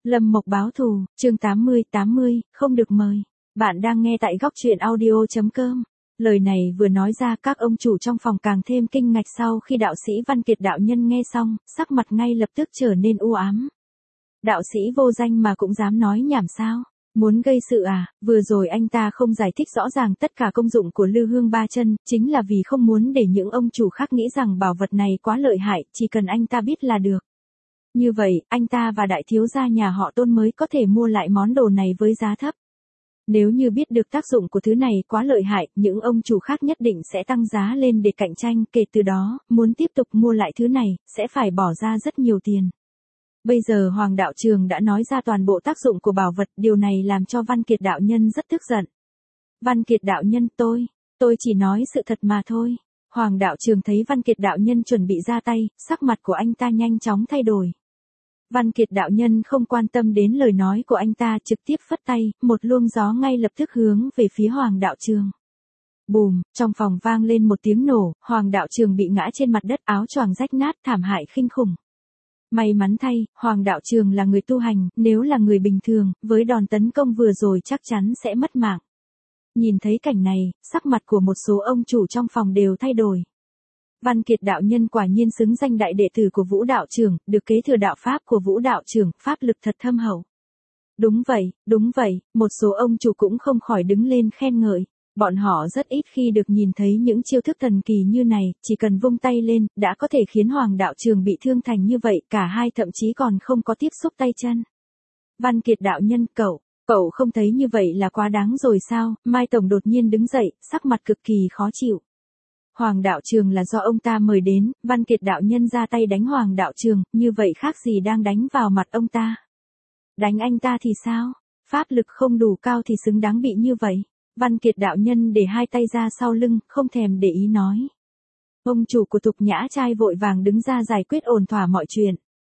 Lâm Mộc báo thù, chương 80, không được mời. Bạn đang nghe tại góc truyện audio.com. Lời này vừa nói ra các ông chủ trong phòng càng thêm kinh ngạc sau khi đạo sĩ Văn Kiệt đạo nhân nghe xong, sắc mặt ngay lập tức trở nên u ám. Đạo sĩ vô danh mà cũng dám nói nhảm sao? Muốn gây sự à? Vừa rồi anh ta không giải thích rõ ràng tất cả công dụng của Lư Hương Ba Chân, chính là vì không muốn để những ông chủ khác nghĩ rằng bảo vật này quá lợi hại, chỉ cần anh ta biết là được. Như vậy, anh ta và đại thiếu gia nhà họ Tôn mới có thể mua lại món đồ này với giá thấp. Nếu như biết được tác dụng của thứ này quá lợi hại, những ông chủ khác nhất định sẽ tăng giá lên để cạnh tranh, kể từ đó, muốn tiếp tục mua lại thứ này, sẽ phải bỏ ra rất nhiều tiền. Bây giờ Hoàng đạo trường đã nói ra toàn bộ tác dụng của bảo vật, điều này làm cho Văn Kiệt đạo nhân rất tức giận. Văn Kiệt đạo nhân, tôi chỉ nói sự thật mà thôi. Hoàng đạo trường thấy Văn Kiệt đạo nhân chuẩn bị ra tay, sắc mặt của anh ta nhanh chóng thay đổi. Văn Kiệt đạo nhân không quan tâm đến lời nói của anh ta, trực tiếp phất tay, một luồng gió ngay lập tức hướng về phía Hoàng đạo trường. Bùm, trong phòng vang lên một tiếng nổ, Hoàng đạo trường bị ngã trên mặt đất, áo choàng rách nát, thảm hại kinh khủng. May mắn thay, Hoàng đạo trường là người tu hành, nếu là người bình thường, với đòn tấn công vừa rồi chắc chắn sẽ mất mạng. Nhìn thấy cảnh này, sắc mặt của một số ông chủ trong phòng đều thay đổi. Văn Kiệt đạo nhân quả nhiên xứng danh đại đệ tử của Vũ đạo trưởng, được kế thừa đạo pháp của Vũ đạo trưởng, pháp lực thật thâm hậu. Đúng vậy, một số ông chủ cũng không khỏi đứng lên khen ngợi. Bọn họ rất ít khi được nhìn thấy những chiêu thức thần kỳ như này, chỉ cần vung tay lên, đã có thể khiến Hoàng đạo trường bị thương thành như vậy, cả hai thậm chí còn không có tiếp xúc tay chân. Văn Kiệt đạo nhân, cậu không thấy như vậy là quá đáng rồi sao? Mai Tổng đột nhiên đứng dậy, sắc mặt cực kỳ khó chịu. Hoàng đạo trường là do ông ta mời đến, Văn Kiệt đạo nhân ra tay đánh Hoàng đạo trường, như vậy khác gì đang đánh vào mặt ông ta. Đánh anh ta thì sao? Pháp lực không đủ cao thì xứng đáng bị như vậy. Văn Kiệt đạo nhân để hai tay ra sau lưng, không thèm để ý nói. Ông chủ của Thục Nhã Trai vội vàng đứng ra giải quyết ổn thỏa mọi chuyện.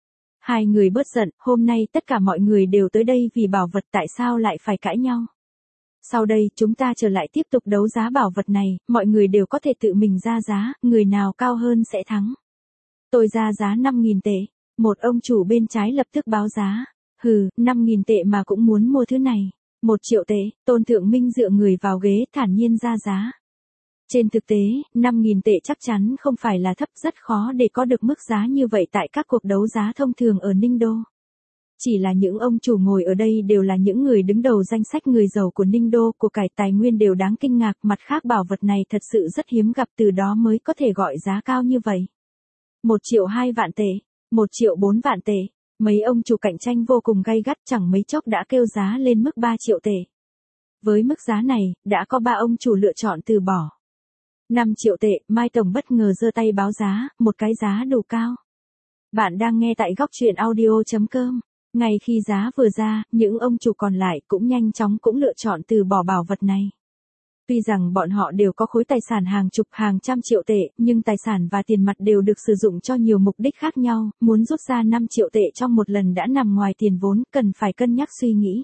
Hai người bớt giận, hôm nay tất cả mọi người đều tới đây vì bảo vật, tại sao lại phải cãi nhau? Sau đây chúng ta trở lại tiếp tục đấu giá bảo vật này, mọi người đều có thể tự mình ra giá, người nào cao hơn sẽ thắng. Tôi ra giá 5.000 tệ, một ông chủ bên trái lập tức báo giá. 5.000 tệ mà cũng muốn mua thứ này. 1 triệu tệ, Tôn Thượng Minh dựa người vào ghế thản nhiên ra giá. Trên thực tế, 5.000 tệ chắc chắn không phải là thấp, rất khó để có được mức giá như vậy tại các cuộc đấu giá thông thường ở Ninh Đô. Chỉ là những ông chủ ngồi ở đây đều là những người đứng đầu danh sách người giàu của Ninh Đô, của cải tài nguyên đều đáng kinh ngạc, mặt khác bảo vật này thật sự rất hiếm gặp, từ đó mới có thể gọi giá cao như vậy. 1 triệu 2 vạn tệ, 1 triệu 4 vạn tệ, mấy ông chủ cạnh tranh vô cùng gay gắt, chẳng mấy chốc đã kêu giá lên mức 3 triệu tệ. Với mức giá này, đã có 3 ông chủ lựa chọn từ bỏ. 5 triệu tệ, Mai Tổng bất ngờ giơ tay báo giá, một cái giá đủ cao. Bạn đang nghe tại góc truyện audio.com. Ngay khi giá vừa ra, những ông chủ còn lại cũng nhanh chóng cũng lựa chọn từ bỏ bảo vật này. Tuy rằng bọn họ đều có khối tài sản hàng chục hàng trăm triệu tệ, nhưng tài sản và tiền mặt đều được sử dụng cho nhiều mục đích khác nhau, muốn rút ra 5 triệu tệ trong một lần đã nằm ngoài tiền vốn, cần phải cân nhắc suy nghĩ.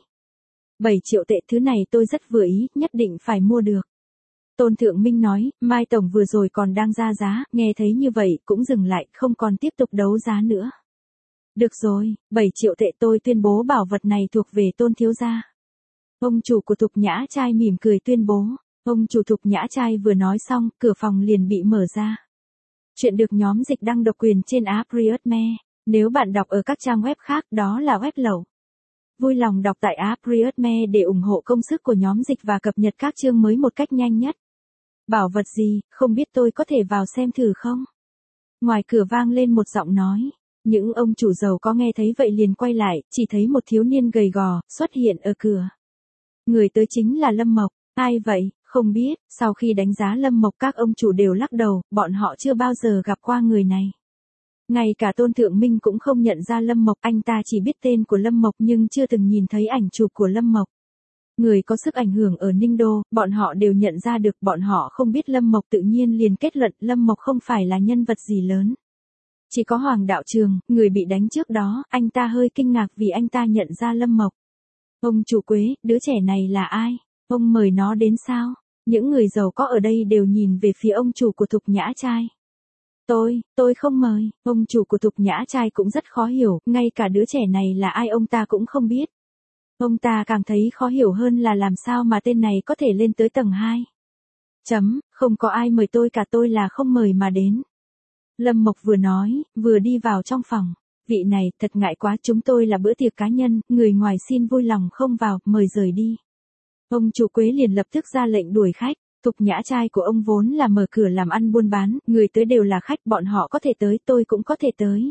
7 triệu tệ, thứ này tôi rất vừa ý, nhất định phải mua được. Tôn Thượng Minh nói, Mai Tổng vừa rồi còn đang ra giá, nghe thấy như vậy cũng dừng lại, không còn tiếp tục đấu giá nữa. Được rồi, 7 triệu tệ, tôi tuyên bố bảo vật này thuộc về Tôn thiếu gia. Ông chủ của Thục Nhã Trai mỉm cười tuyên bố. Ông chủ Thục Nhã Trai vừa nói xong, cửa phòng liền bị mở ra. Chuyện được nhóm dịch đăng độc quyền trên app Riotme. Nếu bạn đọc ở các trang web khác, đó là web lậu. Vui lòng đọc tại app Riotme để ủng hộ công sức của nhóm dịch và cập nhật các chương mới một cách nhanh nhất. Bảo vật gì, không biết tôi có thể vào xem thử không? Ngoài cửa vang lên một giọng nói. Những ông chủ giàu có nghe thấy vậy liền quay lại, chỉ thấy một thiếu niên gầy gò xuất hiện ở cửa. Người tới chính là Lâm Mộc. Ai vậy? Không biết. Sau khi đánh giá Lâm Mộc, các ông chủ đều lắc đầu, bọn họ chưa bao giờ gặp qua người này. Ngay cả Tôn Thượng Minh cũng không nhận ra Lâm Mộc, anh ta chỉ biết tên của Lâm Mộc nhưng chưa từng nhìn thấy ảnh chụp của Lâm Mộc. Người có sức ảnh hưởng ở Ninh Đô, bọn họ đều nhận ra được, bọn họ không biết Lâm Mộc tự nhiên liền kết luận Lâm Mộc không phải là nhân vật gì lớn. Chỉ có Hoàng đạo trường, người bị đánh trước đó, anh ta hơi kinh ngạc vì anh ta nhận ra Lâm Mộc. Ông chủ Quế, đứa trẻ này là ai? Ông mời nó đến sao? Những người giàu có ở đây đều nhìn về phía ông chủ của Thục Nhã Trai. Tôi không mời. Ông chủ của Thục Nhã Trai cũng rất khó hiểu, ngay cả đứa trẻ này là ai ông ta cũng không biết. Ông ta càng thấy khó hiểu hơn là làm sao mà tên này có thể lên tới tầng 2. Không có ai mời tôi cả, tôi là không mời mà đến. Lâm Mộc vừa nói, vừa đi vào trong phòng. Vị này, thật ngại quá, chúng tôi là bữa tiệc cá nhân, người ngoài xin vui lòng không vào, mời rời đi. Ông chủ Quế liền lập tức ra lệnh đuổi khách. Thục Nhã Trai của ông vốn là mở cửa làm ăn buôn bán, người tới đều là khách, bọn họ có thể tới, tôi cũng có thể tới.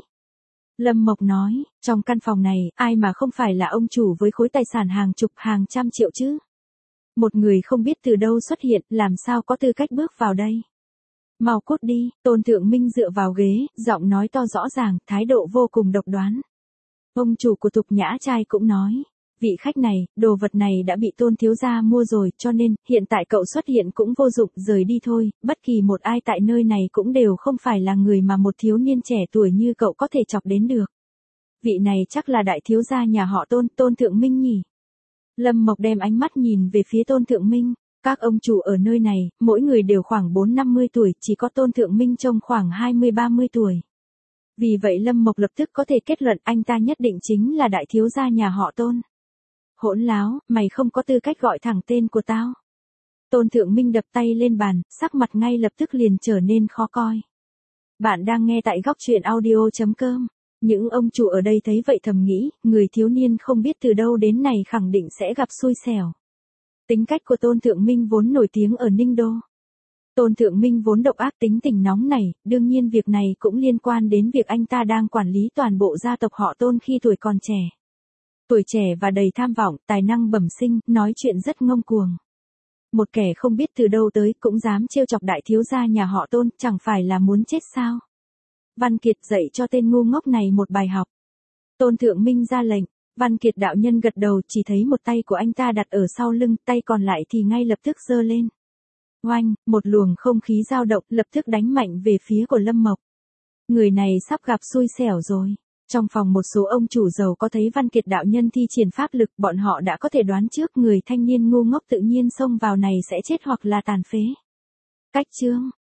Lâm Mộc nói, trong căn phòng này, ai mà không phải là ông chủ với khối tài sản hàng chục hàng trăm triệu chứ? Một người không biết từ đâu xuất hiện, làm sao có tư cách bước vào đây? Mau cút đi. Tôn Thượng Minh dựa vào ghế, giọng nói to rõ ràng, thái độ vô cùng độc đoán. Ông chủ của Thục Nhã Trai cũng nói, vị khách này, đồ vật này đã bị Tôn thiếu gia mua rồi, cho nên, hiện tại cậu xuất hiện cũng vô dụng, rời đi thôi, bất kỳ một ai tại nơi này cũng đều không phải là người mà một thiếu niên trẻ tuổi như cậu có thể chọc đến được. Vị này chắc là đại thiếu gia nhà họ Tôn, Tôn Thượng Minh nhỉ? Lâm Mộc đem ánh mắt nhìn về phía Tôn Thượng Minh. Các ông chủ ở nơi này, mỗi người đều khoảng 4-50 tuổi, chỉ có Tôn Thượng Minh trông khoảng 20-30 tuổi. Vì vậy Lâm Mộc lập tức có thể kết luận anh ta nhất định chính là đại thiếu gia nhà họ Tôn. Hỗn láo, mày không có tư cách gọi thẳng tên của tao. Tôn Thượng Minh đập tay lên bàn, sắc mặt ngay lập tức liền trở nên khó coi. Bạn đang nghe tại góc truyện audio.com. Những ông chủ ở đây thấy vậy thầm nghĩ, người thiếu niên không biết từ đâu đến này khẳng định sẽ gặp xui xẻo. Tính cách của Tôn Thượng Minh vốn nổi tiếng ở Ninh Đô. Tôn Thượng Minh vốn độc ác, tính tình nóng nảy, đương nhiên việc này cũng liên quan đến việc anh ta đang quản lý toàn bộ gia tộc họ Tôn khi tuổi còn trẻ. Tuổi trẻ và đầy tham vọng, tài năng bẩm sinh, nói chuyện rất ngông cuồng. Một kẻ không biết từ đâu tới cũng dám trêu chọc đại thiếu gia nhà họ Tôn, chẳng phải là muốn chết sao? Văn Kiệt dạy cho tên ngu ngốc này một bài học. Tôn Thượng Minh ra lệnh. Văn Kiệt đạo nhân gật đầu, chỉ thấy một tay của anh ta đặt ở sau lưng, tay còn lại thì ngay lập tức giơ lên. Oanh, một luồng không khí dao động lập tức đánh mạnh về phía của Lâm Mộc. Người này sắp gặp xui xẻo rồi. Trong phòng một số ông chủ giàu có thấy Văn Kiệt đạo nhân thi triển pháp lực, bọn họ đã có thể đoán trước người thanh niên ngu ngốc tự nhiên xông vào này sẽ chết hoặc là tàn phế. Cách chương